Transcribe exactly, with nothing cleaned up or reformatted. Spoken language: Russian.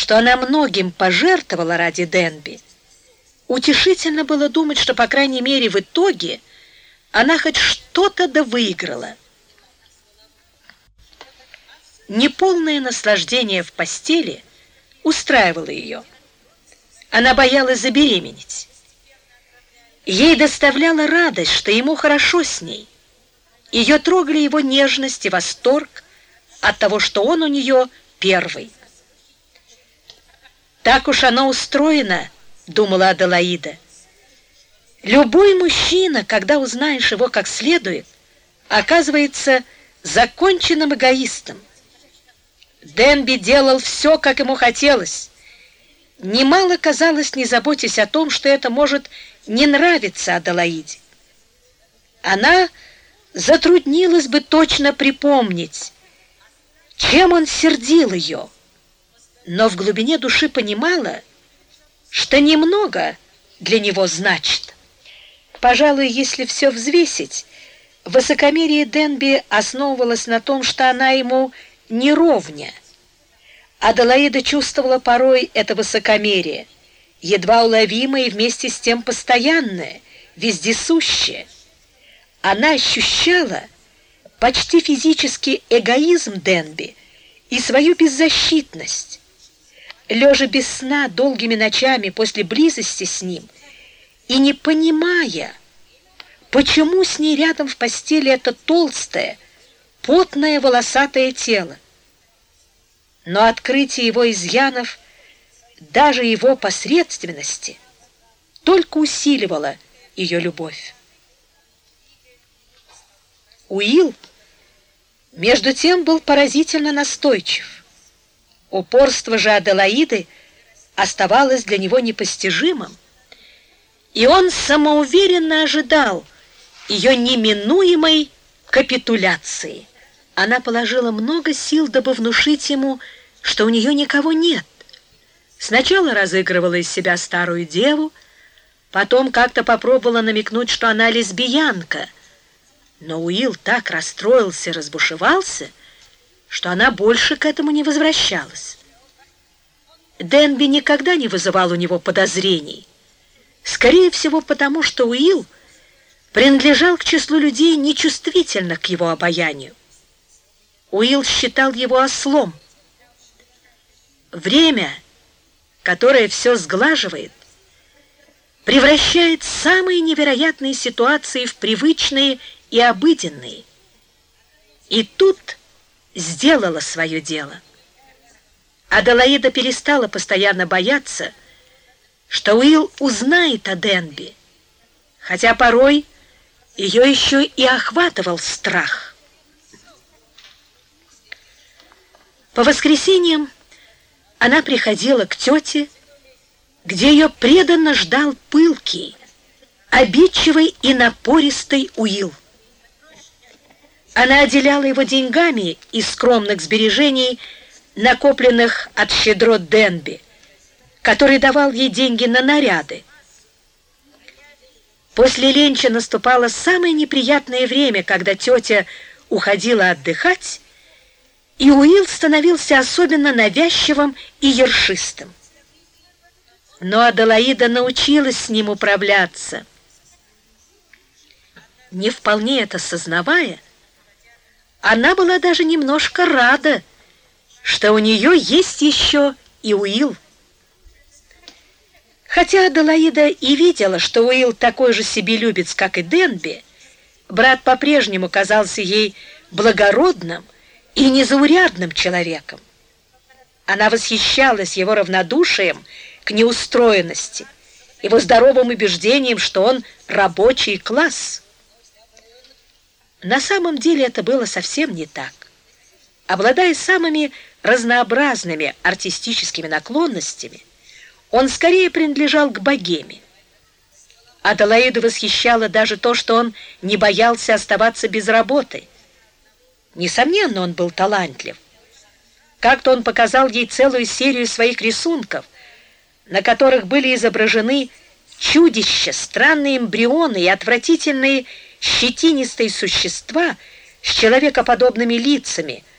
что она многим пожертвовала ради Денби, утешительно было думать, что, по крайней мере, в итоге она хоть что-то да выиграла. Неполное наслаждение в постели устраивало ее. Она боялась забеременеть. Ей доставляла радость, что ему хорошо с ней. Ее трогали его нежность и восторг от того, что он у нее первый. «Так уж оно устроено», — думала Аделаида. «Любой мужчина, когда узнаешь его как следует, оказывается законченным эгоистом. Денби делал все, как ему хотелось. Немало, казалось, не заботясь о том, что это может не нравиться Аделаиде. Она затруднилась бы точно припомнить, чем он сердил ее, но в глубине души понимала, что немного для него значит. Пожалуй, если все взвесить, высокомерие Денби основывалось на том, что она ему не ровня. Аделаида чувствовала порой это высокомерие, едва уловимое и вместе с тем постоянное, вездесущее. Она ощущала почти физический эгоизм Денби и свою беззащитность. Лежа без сна долгими ночами после близости с ним и не понимая, почему с ней рядом в постели это толстое, потное, волосатое тело. Но открытие его изъянов, даже его посредственности, только усиливало ее любовь. Уилл, между тем, был поразительно настойчив. Упорство же Аделаиды оставалось для него непостижимым, и он самоуверенно ожидал ее неминуемой капитуляции. Она положила много сил, дабы внушить ему, что у нее никого нет. Сначала разыгрывала из себя старую деву, потом как-то попробовала намекнуть, что она лесбиянка, но Уилл так расстроился и разбушевался, что она больше к этому не возвращалась. Денби никогда не вызывал у него подозрений, скорее всего потому, что Уилл принадлежал к числу людей, нечувствительных к его обаянию. Уилл считал его ослом. Время, которое все сглаживает, превращает самые невероятные ситуации в привычные и обыденные. И тут сделала свое дело. Аделаида перестала постоянно бояться, что Уилл узнает о Денби, хотя порой ее еще и охватывал страх. По воскресеньям она приходила к тете, где ее преданно ждал пылкий, обидчивый и напористый Уилл. Она отделяла его деньгами из скромных сбережений, накопленных от щедрот Денби, который давал ей деньги на наряды. После ленча наступало самое неприятное время, когда тетя уходила отдыхать, и Уилл становился особенно навязчивым и ершистым. Но Аделаида научилась с ним управляться. Не вполне это сознавая, она была даже немножко рада, что у нее есть еще и Уилл. Хотя Аделаида и видела, что Уилл такой же себелюбец, как и Денби, брат по-прежнему казался ей благородным и незаурядным человеком. Она восхищалась его равнодушием к неустроенности, его здоровым убеждением, что он рабочий класс. На самом деле это было совсем не так. Обладая самыми разнообразными артистическими наклонностями, он скорее принадлежал к богеме. Аделаиду восхищало даже то, что он не боялся оставаться без работы. Несомненно, он был талантлив. Как-то он показал ей целую серию своих рисунков, на которых были изображены чудища, странные эмбрионы и отвратительные щетинистые существа с человекоподобными лицами,